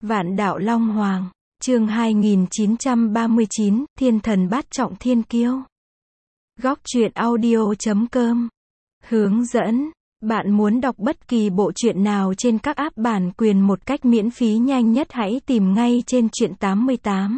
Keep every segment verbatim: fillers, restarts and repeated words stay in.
Vạn đạo Long Hoàng, chương hai nghìn chín trăm ba mươi chín, Thiên thần bát trọng thiên kiêu. Góc truyện audio chấm com. Hướng dẫn, bạn muốn đọc bất kỳ bộ truyện nào trên các app bản quyền một cách miễn phí nhanh nhất hãy tìm ngay trên truyện tám mươi tám.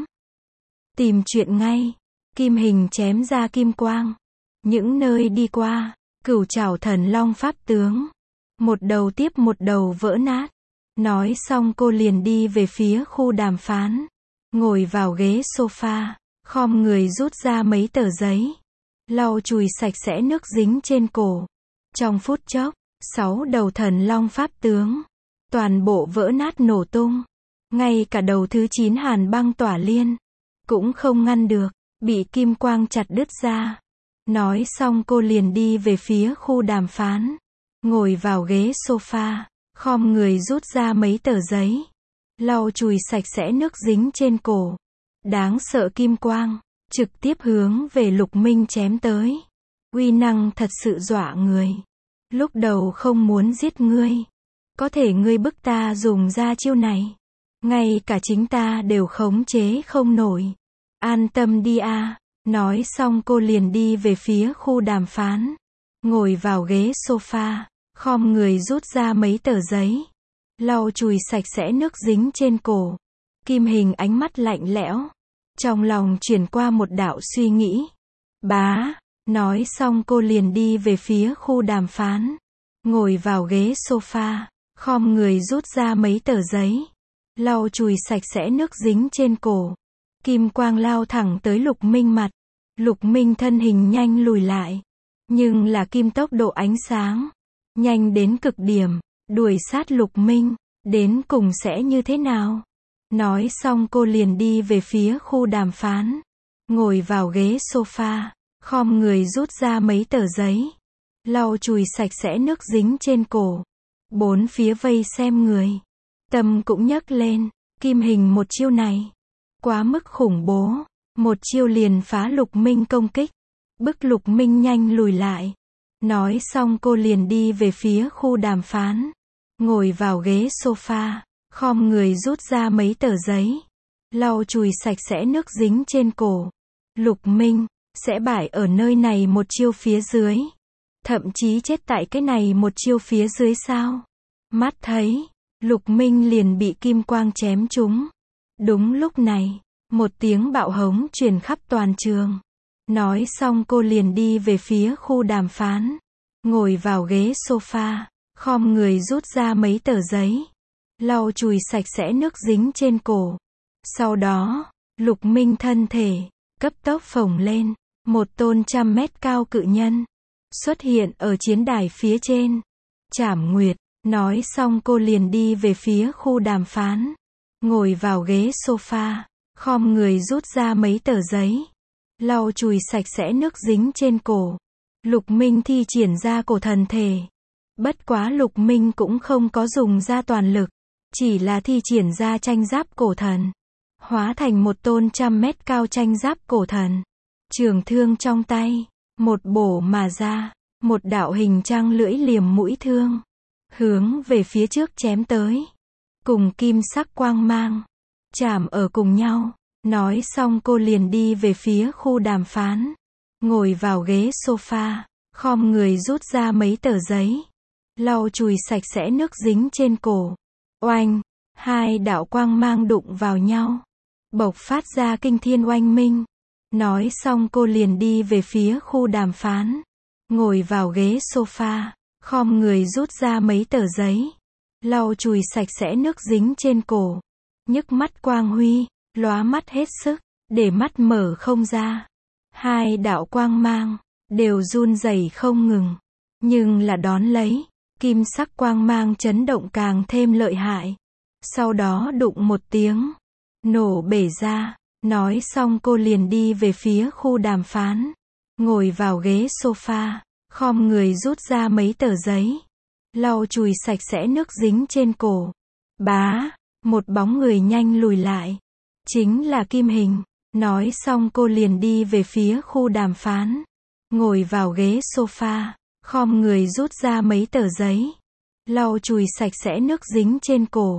Tìm truyện ngay. Kim hình chém ra kim quang. Những nơi đi qua, cửu trảo thần long pháp tướng. Một đầu tiếp một đầu vỡ nát. Nói xong cô liền đi về phía khu đàm phán. Ngồi vào ghế sofa, khom người rút ra mấy tờ giấy. Lau chùi sạch sẽ nước dính trên cổ. Trong phút chốc, sáu đầu thần long pháp tướng. Toàn bộ vỡ nát nổ tung. Ngay cả đầu thứ chín hàn băng tỏa liên. Cũng không ngăn được, bị kim quang chặt đứt ra. Nói xong cô liền đi về phía khu đàm phán. Ngồi vào ghế sofa. Khom người rút ra mấy tờ giấy. Lau chùi sạch sẽ nước dính trên cổ. Đáng sợ kim quang. Trực tiếp hướng về Lục Minh chém tới. Uy năng thật sự dọa người. Lúc đầu không muốn giết ngươi. Có thể ngươi bức ta dùng ra chiêu này. Ngay cả chính ta đều khống chế không nổi. An tâm đi a. Nói xong cô liền đi về phía khu đàm phán. Ngồi vào ghế sofa. Khom người rút ra mấy tờ giấy. Lau chùi sạch sẽ nước dính trên cổ. Kim hình ánh mắt lạnh lẽo. Trong lòng chuyển qua một đạo suy nghĩ. Bá. Nói xong cô liền đi về phía khu đàm phán. Ngồi vào ghế sofa. Khom người rút ra mấy tờ giấy. Lau chùi sạch sẽ nước dính trên cổ. Kim quang lao thẳng tới Lục Minh mặt. Lục Minh thân hình nhanh lùi lại. Nhưng là kim tốc độ ánh sáng. Nhanh đến cực điểm, đuổi sát Lục Minh, đến cùng sẽ như thế nào? Nói xong cô liền đi về phía khu đàm phán. Ngồi vào ghế sofa, khom người rút ra mấy tờ giấy. Lau chùi sạch sẽ nước dính trên cổ. Bốn phía vây xem người. Tâm cũng nhấc lên, kim hình một chiêu này. Quá mức khủng bố, một chiêu liền phá Lục Minh công kích. Bức Lục Minh nhanh lùi lại. Nói xong cô liền đi về phía khu đàm phán. Ngồi vào ghế sofa, khom người rút ra mấy tờ giấy. Lau chùi sạch sẽ nước dính trên cổ. Lục Minh, sẽ bại ở nơi này một chiêu phía dưới. Thậm chí chết tại cái này một chiêu phía dưới sao? Mắt thấy, Lục Minh liền bị kim quang chém trúng. Đúng lúc này, một tiếng bạo hống truyền khắp toàn trường. Nói xong cô liền đi về phía khu đàm phán. Ngồi vào ghế sofa, khom người rút ra mấy tờ giấy. Lau chùi sạch sẽ nước dính trên cổ. Sau đó, Lục Minh thân thể, cấp tốc phồng lên. Một tôn trăm mét cao cự nhân. Xuất hiện ở chiến đài phía trên. Trảm Nguyệt, nói xong cô liền đi về phía khu đàm phán. Ngồi vào ghế sofa, khom người rút ra mấy tờ giấy. Lau chùi sạch sẽ nước dính trên cổ. Lục Minh thi triển ra cổ thần thể. Bất quá Lục Minh cũng không có dùng ra toàn lực. Chỉ là thi triển ra tranh giáp cổ thần. Hóa thành một tôn trăm mét cao tranh giáp cổ thần. Trường thương trong tay. Một bổ mà ra. Một đạo hình trăng lưỡi liềm mũi thương. Hướng về phía trước chém tới. Cùng kim sắc quang mang. Chạm ở cùng nhau. Nói xong cô liền đi về phía khu đàm phán. Ngồi vào ghế sofa, khom người rút ra mấy tờ giấy. Lau chùi sạch sẽ nước dính trên cổ. Oanh, hai đạo quang mang đụng vào nhau. Bộc phát ra kinh thiên oanh minh. Nói xong cô liền đi về phía khu đàm phán. Ngồi vào ghế sofa, khom người rút ra mấy tờ giấy. Lau chùi sạch sẽ nước dính trên cổ. Nhức mắt quang huy. Lóa mắt hết sức, để mắt mở không ra. Hai đạo quang mang, đều run rẩy không ngừng. Nhưng là đón lấy, kim sắc quang mang chấn động càng thêm lợi hại. Sau đó đụng một tiếng, nổ bể ra. Nói xong cô liền đi về phía khu đàm phán. Ngồi vào ghế sofa, khom người rút ra mấy tờ giấy. Lau chùi sạch sẽ nước dính trên cổ. Bá, một bóng người nhanh lùi lại. Chính là Kim Hình. Nói xong cô liền đi về phía khu đàm phán. Ngồi vào ghế sofa, khom người rút ra mấy tờ giấy. Lau chùi sạch sẽ nước dính trên cổ.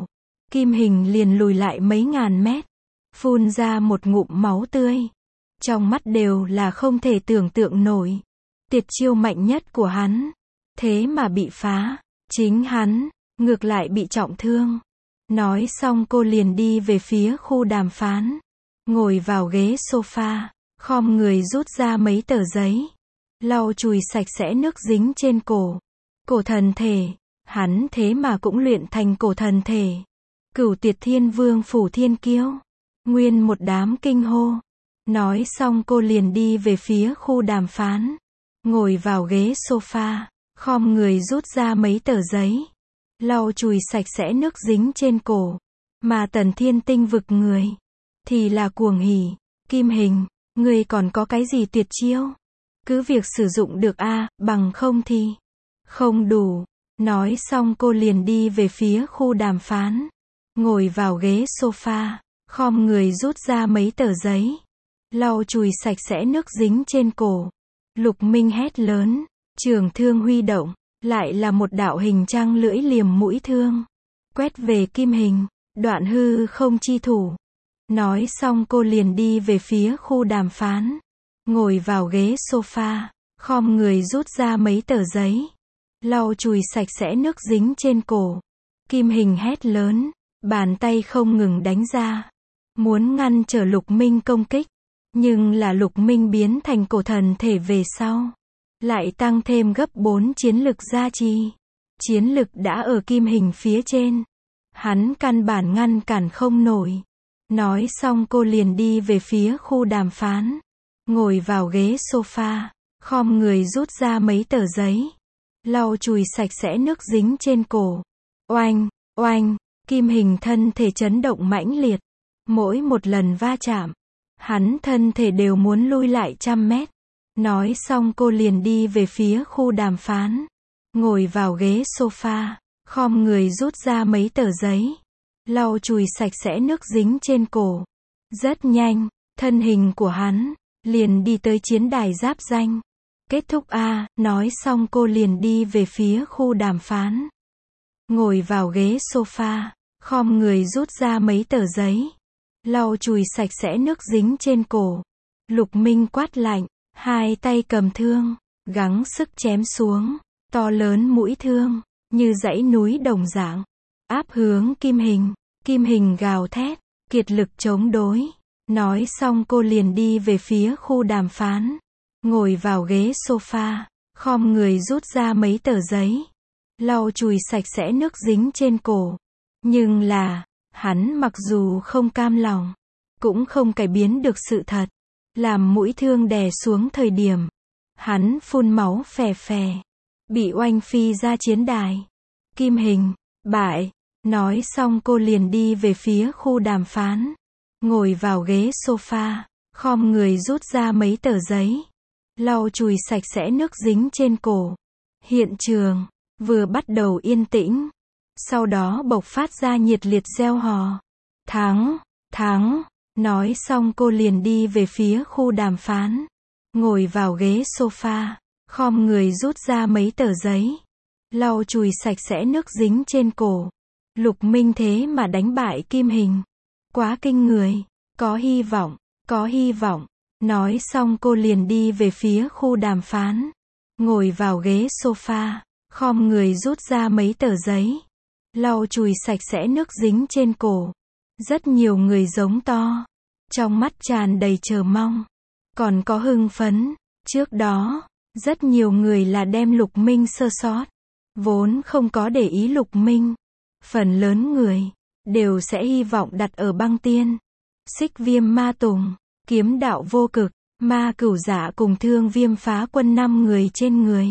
Kim Hình liền lùi lại mấy ngàn mét, phun ra một ngụm máu tươi. Trong mắt đều là không thể tưởng tượng nổi. Tuyệt chiêu mạnh nhất của hắn, thế mà bị phá. Chính hắn, ngược lại bị trọng thương. Nói xong cô liền đi về phía khu đàm phán. Ngồi vào ghế sofa, khom người rút ra mấy tờ giấy. Lau chùi sạch sẽ nước dính trên cổ. Cổ thần thể, hắn thế mà cũng luyện thành cổ thần thể. Cửu Tuyệt Thiên Vương Phủ Thiên Kiêu. Nguyên một đám kinh hô. Nói xong cô liền đi về phía khu đàm phán. Ngồi vào ghế sofa, khom người rút ra mấy tờ giấy. Lau chùi sạch sẽ nước dính trên cổ. Mà Tần Thiên Tinh vực người. Thì là cuồng hỉ. Kim Hình, người còn có cái gì tuyệt chiêu? Cứ việc sử dụng được a, bằng không thì không đủ. Nói xong cô liền đi về phía khu đàm phán. Ngồi vào ghế sofa, khom người rút ra mấy tờ giấy. Lau chùi sạch sẽ nước dính trên cổ. Lục Minh hét lớn, trường thương huy động, lại là một đạo hình trăng lưỡi liềm mũi thương. Quét về Kim Hình, đoạn hư không chi thủ. Nói xong cô liền đi về phía khu đàm phán. Ngồi vào ghế sofa, khom người rút ra mấy tờ giấy. Lau chùi sạch sẽ nước dính trên cổ. Kim Hình hét lớn, bàn tay không ngừng đánh ra. Muốn ngăn trở Lục Minh công kích. Nhưng là Lục Minh biến thành cổ thần thể về sau. Lại tăng thêm gấp bốn chiến lực gia trì. Chiến lực đã ở Kim Hình phía trên. Hắn căn bản ngăn cản không nổi. Nói xong cô liền đi về phía khu đàm phán. Ngồi vào ghế sofa, khom người rút ra mấy tờ giấy. Lau chùi sạch sẽ nước dính trên cổ. Oanh, oanh, Kim Hình thân thể chấn động mãnh liệt. Mỗi một lần va chạm, hắn thân thể đều muốn lui lại trăm mét. Nói xong cô liền đi về phía khu đàm phán. Ngồi vào ghế sofa, khom người rút ra mấy tờ giấy. Lau chùi sạch sẽ nước dính trên cổ. Rất nhanh, thân hình của hắn liền đi tới chiến đài giáp danh. Kết thúc a, nói xong cô liền đi về phía khu đàm phán. Ngồi vào ghế sofa, khom người rút ra mấy tờ giấy. Lau chùi sạch sẽ nước dính trên cổ. Lục Minh quát lạnh, hai tay cầm thương, gắng sức chém xuống. To lớn mũi thương, như dãy núi đồng dạng, áp hướng Kim Hình. Kim Hình gào thét, kiệt lực chống đối. Nói xong cô liền đi về phía khu đàm phán. Ngồi vào ghế sofa, khom người rút ra mấy tờ giấy. Lau chùi sạch sẽ nước dính trên cổ. Nhưng là, hắn mặc dù không cam lòng, cũng không cải biến được sự thật. Làm mũi thương đè xuống thời điểm, hắn phun máu phè phè, bị oanh phi ra chiến đài. Kim Hình, bại. Nói xong cô liền đi về phía khu đàm phán. Ngồi vào ghế sofa, khom người rút ra mấy tờ giấy. Lau chùi sạch sẽ nước dính trên cổ. Hiện trường vừa bắt đầu yên tĩnh. Sau đó bộc phát ra nhiệt liệt reo hò. Thắng, thắng. Nói xong cô liền đi về phía khu đàm phán. Ngồi vào ghế sofa, khom người rút ra mấy tờ giấy. Lau chùi sạch sẽ nước dính trên cổ. Lục Minh thế mà đánh bại Kim Hình. Quá kinh người. Có hy vọng, có hy vọng. Nói xong cô liền đi về phía khu đàm phán. Ngồi vào ghế sofa, khom người rút ra mấy tờ giấy. Lau chùi sạch sẽ nước dính trên cổ. Rất nhiều người giống to. Trong mắt tràn đầy chờ mong. Còn có hưng phấn. Trước đó, rất nhiều người là đem Lục Minh sơ sót. Vốn không có để ý Lục Minh. Phần lớn người đều sẽ hy vọng đặt ở Băng Tiên, Xích Viêm Ma Tùng, Kiếm Đạo Vô Cực, Ma Cửu Giả cùng Thương Viêm Phá Quân năm người trên người.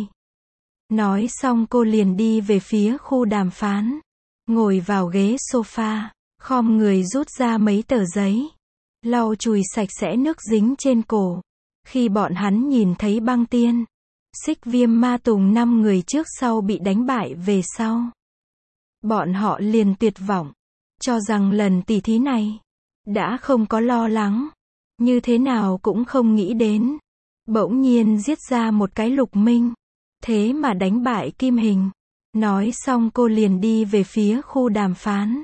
Nói xong cô liền đi về phía khu đàm phán. Ngồi vào ghế sofa, khom người rút ra mấy tờ giấy. Lau chùi sạch sẽ nước dính trên cổ. Khi bọn hắn nhìn thấy Băng Tiên, Xích Viêm Ma Tùng năm người trước sau bị đánh bại về sau, bọn họ liền tuyệt vọng, cho rằng lần tỉ thí này đã không có lo lắng, như thế nào cũng không nghĩ đến, bỗng nhiên giết ra một cái Lục Minh, thế mà đánh bại Kim Hình. Nói xong cô liền đi về phía khu đàm phán.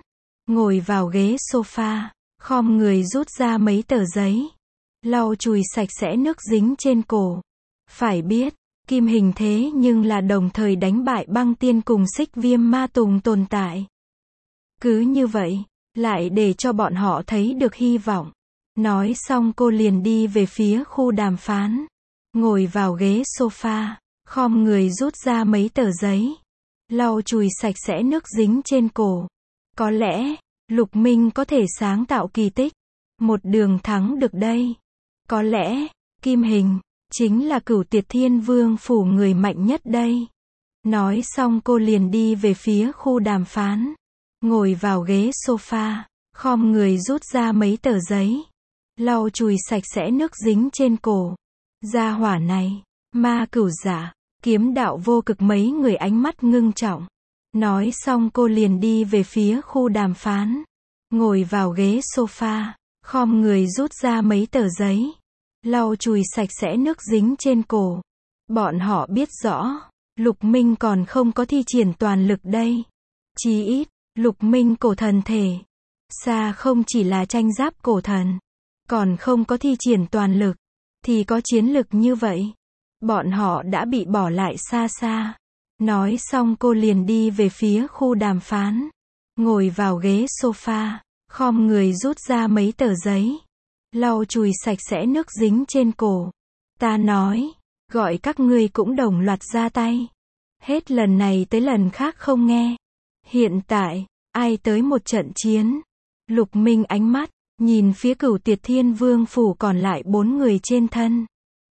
ngồi vào ghế sofa, khom người rút ra mấy tờ giấy, lau chùi sạch sẽ nước dính trên cổ. Phải biết, Kim Hình thế nhưng là đồng thời đánh bại Băng Tiên cùng Xích Viêm Ma Tùng tồn tại. Cứ như vậy, lại để cho bọn họ thấy được hy vọng. Nói xong cô liền đi về phía khu đàm phán, ngồi vào ghế sofa, khom người rút ra mấy tờ giấy, lau chùi sạch sẽ nước dính trên cổ. Có lẽ, Lục Minh có thể sáng tạo kỳ tích, một đường thắng được đây. Có lẽ, Kim Hình chính là Cửu Tiệt Thiên Vương phủ người mạnh nhất đây. Nói xong cô liền đi về phía khu đàm phán, ngồi vào ghế sofa, khom người rút ra mấy tờ giấy, lau chùi sạch sẽ nước dính trên cổ. Gia hỏa này, ma cửu giả, kiếm đạo vô cực, mấy người ánh mắt ngưng trọng. Nói xong cô liền đi về phía khu đàm phán, ngồi vào ghế sofa, khom người rút ra mấy tờ giấy, lau chùi sạch sẽ nước dính trên cổ. Bọn họ biết rõ, Lục Minh còn không có thi triển toàn lực đây. Chí ít, Lục Minh cổ thần thể, xa không chỉ là tranh giáp cổ thần, còn không có thi triển toàn lực, thì có chiến lực như vậy, bọn họ đã bị bỏ lại xa xa. Nói xong cô liền đi về phía khu đàm phán, ngồi vào ghế sofa, khom người rút ra mấy tờ giấy, lau chùi sạch sẽ nước dính trên cổ. Ta nói, gọi các ngươi cũng đồng loạt ra tay. Hết lần này tới lần khác không nghe. Hiện tại, ai tới một trận chiến? Lục Minh ánh mắt nhìn phía Cửu Tiệt Thiên Vương phủ còn lại bốn người trên thân.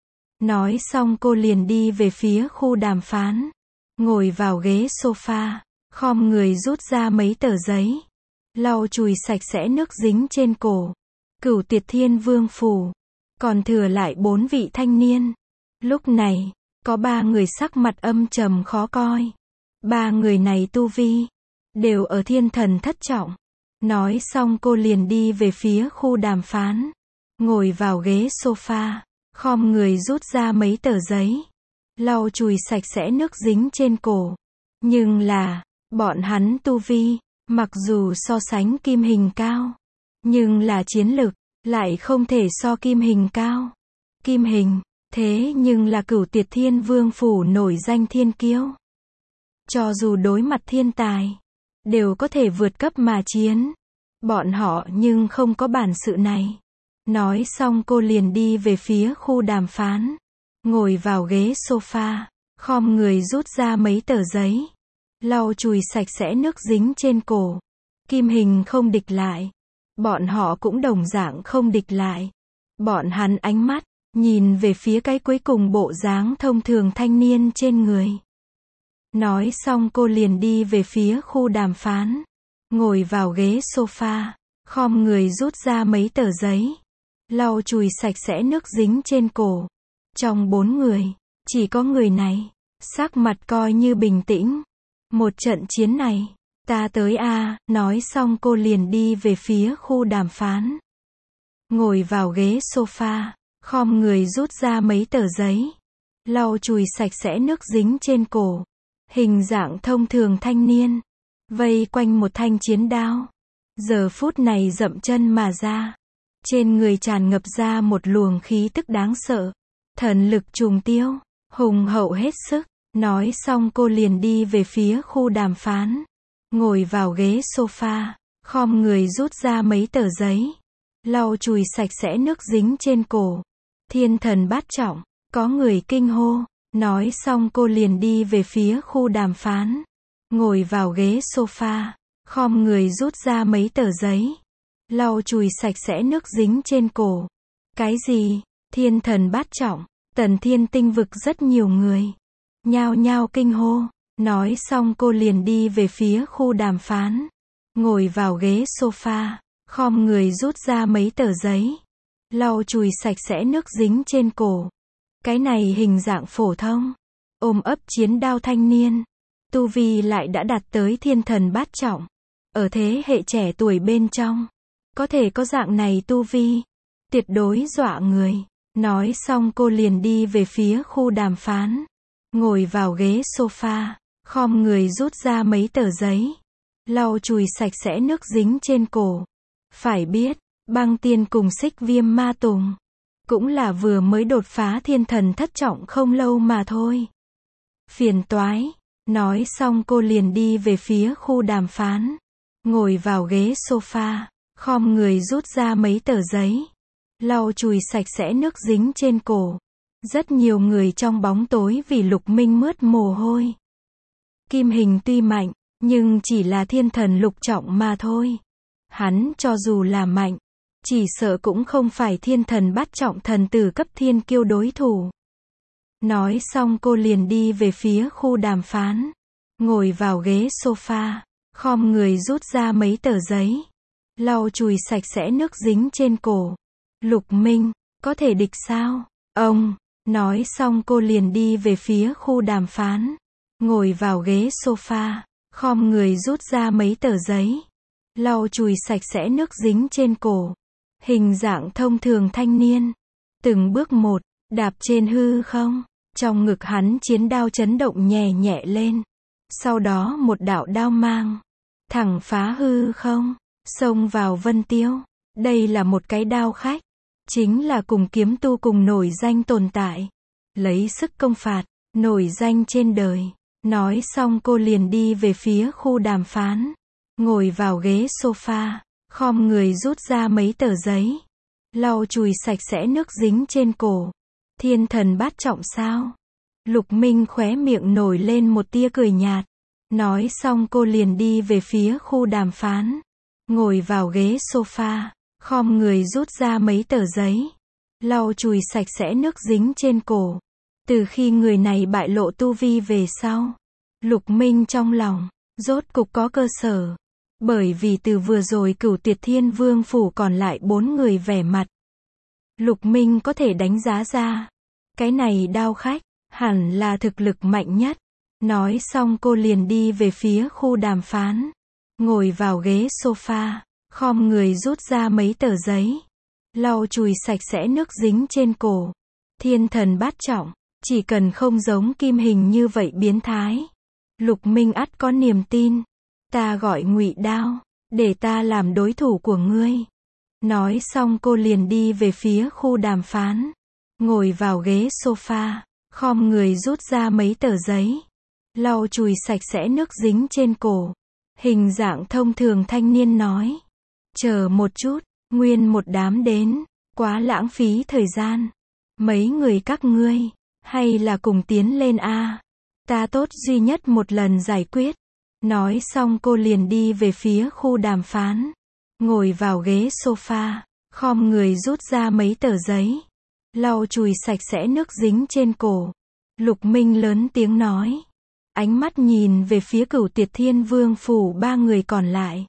Nói xong cô liền đi về phía khu đàm phán, ngồi vào ghế sofa, khom người rút ra mấy tờ giấy, lau chùi sạch sẽ nước dính trên cổ. Cửu Tiệt Thiên Vương phủ còn thừa lại bốn vị thanh niên. Lúc này, có ba người sắc mặt âm trầm khó coi. Ba người này tu vi đều ở thiên thần thất trọng. Nói xong cô liền đi về phía khu đàm phán, ngồi vào ghế sofa, khom người rút ra mấy tờ giấy, lau chùi sạch sẽ nước dính trên cổ. Nhưng là, bọn hắn tu vi, mặc dù so sánh Kim Hình cao, nhưng là chiến lực, lại không thể so Kim Hình cao. Kim Hình, thế nhưng là Cửu Tiệt Thiên Vương phủ nổi danh thiên kiêu. Cho dù đối mặt thiên tài, đều có thể vượt cấp mà chiến. Bọn họ nhưng không có bản sự này. Nói xong cô liền đi về phía khu đàm phán, ngồi vào ghế sofa, khom người rút ra mấy tờ giấy, lau chùi sạch sẽ nước dính trên cổ. Kim Hình không địch lại, bọn họ cũng đồng dạng không địch lại. Bọn hắn ánh mắt nhìn về phía cái cuối cùng bộ dáng thông thường thanh niên trên người. Nói xong cô liền đi về phía khu đàm phán, ngồi vào ghế sofa, khom người rút ra mấy tờ giấy, lau chùi sạch sẽ nước dính trên cổ. Trong bốn người, chỉ có người này, sắc mặt coi như bình tĩnh. Một trận chiến này, ta tới a. Nói xong cô liền đi về phía khu đàm phán, ngồi vào ghế sofa, khom người rút ra mấy tờ giấy, lau chùi sạch sẽ nước dính trên cổ. Hình dạng thông thường thanh niên, vây quanh một thanh chiến đao, giờ phút này dậm chân mà ra. Trên người tràn ngập ra một luồng khí tức đáng sợ, thần lực trùng tiêu, hùng hậu hết sức. Nói xong cô liền đi về phía khu đàm phán, ngồi vào ghế sofa, khom người rút ra mấy tờ giấy, lau chùi sạch sẽ nước dính trên cổ. Thiên thần bát trọng, có người kinh hô. Nói xong cô liền đi về phía khu đàm phán, ngồi vào ghế sofa, khom người rút ra mấy tờ giấy, lau chùi sạch sẽ nước dính trên cổ. Cái gì? Thiên thần bát trọng? Tần Thiên tinh vực rất nhiều người nhao nhao kinh hô. Nói xong cô liền đi về phía khu đàm phán, ngồi vào ghế sofa, khom người rút ra mấy tờ giấy, lau chùi sạch sẽ nước dính trên cổ. Cái này hình dạng phổ thông, ôm ấp chiến đao thanh niên, tu vi lại đã đạt tới thiên thần bát trọng. Ở thế hệ trẻ tuổi bên trong, có thể có dạng này tu vi, tuyệt đối dọa người. Nói xong cô liền đi về phía khu đàm phán, ngồi vào ghế sofa, khom người rút ra mấy tờ giấy, lau chùi sạch sẽ nước dính trên cổ. Phải biết, Băng Tiên cùng Xích Viêm Ma Tùng cũng là vừa mới đột phá thiên thần thất trọng không lâu mà thôi. Phiền toái. Nói xong cô liền đi về phía khu đàm phán. Ngồi vào ghế sofa, khom người rút ra mấy tờ giấy. Lau chùi sạch sẽ nước dính trên cổ. Rất nhiều người trong bóng tối vì Lục Minh mướt mồ hôi. Kim Hình tuy mạnh, nhưng chỉ là thiên thần lục trọng mà thôi. Hắn cho dù là mạnh, chỉ sợ cũng không phải thiên thần bát trọng thần tử cấp thiên kiêu đối thủ. Nói xong cô liền đi về phía khu đàm phán. Ngồi vào ghế sofa, khom người rút ra mấy tờ giấy. Lau chùi sạch sẽ nước dính trên cổ. Lục Minh, có thể địch sao? Ông, nói xong cô liền đi về phía khu đàm phán. Ngồi vào ghế sofa, khom người rút ra mấy tờ giấy. Lau chùi sạch sẽ nước dính trên cổ. Hình dạng thông thường thanh niên. Từng bước một, đạp trên hư không. Trong ngực hắn chiến đao chấn động nhẹ nhẹ lên. Sau đó một đạo đao mang. Thẳng phá hư không. Xông vào Vân Tiêu. Đây là một cái đao khách. Chính là cùng kiếm tu cùng nổi danh tồn tại. Lấy sức công phạt, nổi danh trên đời. Nói xong cô liền đi về phía khu đàm phán. Ngồi vào ghế sofa, khom người rút ra mấy tờ giấy. Lau chùi sạch sẽ nước dính trên cổ. Thiên thần bát trọng sao? Lục Minh khóe miệng nổi lên một tia cười nhạt. Nói xong cô liền đi về phía khu đàm phán. Ngồi vào ghế sofa, khom người rút ra mấy tờ giấy. Lau chùi sạch sẽ nước dính trên cổ. Từ khi người này bại lộ tu vi về sau, Lục Minh trong lòng, rốt cục có cơ sở. Bởi vì từ vừa rồi Cửu Tuyệt Thiên Vương phủ còn lại bốn người vẻ mặt. Lục Minh có thể đánh giá ra. Cái này đao khách, hẳn là thực lực mạnh nhất. Nói xong cô liền đi về phía khu đàm phán. Ngồi vào ghế sofa, khom người rút ra mấy tờ giấy. Lau chùi sạch sẽ nước dính trên cổ. Thiên thần bát trọng, chỉ cần không giống Kim Hình như vậy biến thái. Lục Minh ắt có niềm tin. Ta gọi Ngụy Đao, để ta làm đối thủ của ngươi. Nói xong cô liền đi về phía khu đàm phán. Ngồi vào ghế sofa, khom người rút ra mấy tờ giấy. Lau chùi sạch sẽ nước dính trên cổ. Hình dạng thông thường thanh niên nói. Chờ một chút, nguyên một đám đến, quá lãng phí thời gian. Mấy người các ngươi, hay là cùng tiến lên a? Ta tốt duy nhất một lần giải quyết. Nói xong cô liền đi về phía khu đàm phán. Ngồi vào ghế sofa, khom người rút ra mấy tờ giấy. Lau chùi sạch sẽ nước dính trên cổ. Lục Minh lớn tiếng nói. Ánh mắt nhìn về phía Cửu Tuyệt Thiên Vương phủ ba người còn lại.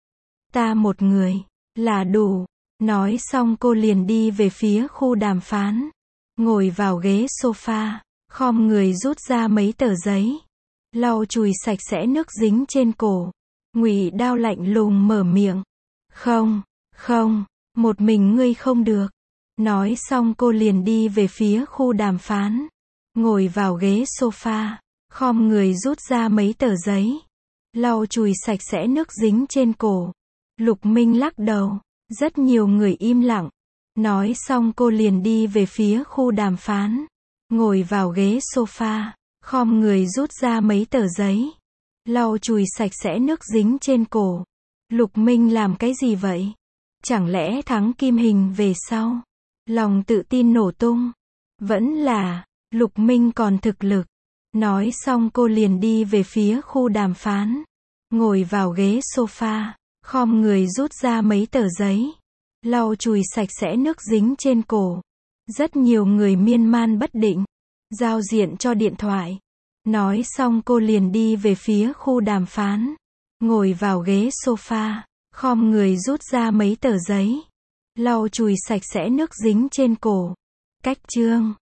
Ta một người, là đủ. Nói xong cô liền đi về phía khu đàm phán. Ngồi vào ghế sofa, khom người rút ra mấy tờ giấy. Lau chùi sạch sẽ nước dính trên cổ. Ngụy Đao lạnh lùng mở miệng. Không, không, một mình ngươi không được. Nói xong cô liền đi về phía khu đàm phán. Ngồi vào ghế sofa, khom người rút ra mấy tờ giấy. Lau chùi sạch sẽ nước dính trên cổ. Lục Minh lắc đầu. Rất nhiều người im lặng. Nói xong cô liền đi về phía khu đàm phán. Ngồi vào ghế sofa, khom người rút ra mấy tờ giấy. Lau chùi sạch sẽ nước dính trên cổ. Lục Minh làm cái gì vậy? Chẳng lẽ thắng Kim Hình về sau? Lòng tự tin nổ tung. Vẫn là, Lục Minh còn thực lực. Nói xong cô liền đi về phía khu đàm phán. Ngồi vào ghế sofa, khom người rút ra mấy tờ giấy. Lau chùi sạch sẽ nước dính trên cổ. Rất nhiều người miên man bất định. Giao diện cho điện thoại. Nói xong cô liền đi về phía khu đàm phán. Ngồi vào ghế sofa, khom người rút ra mấy tờ giấy. Lau chùi sạch sẽ nước dính trên cổ. Cách chương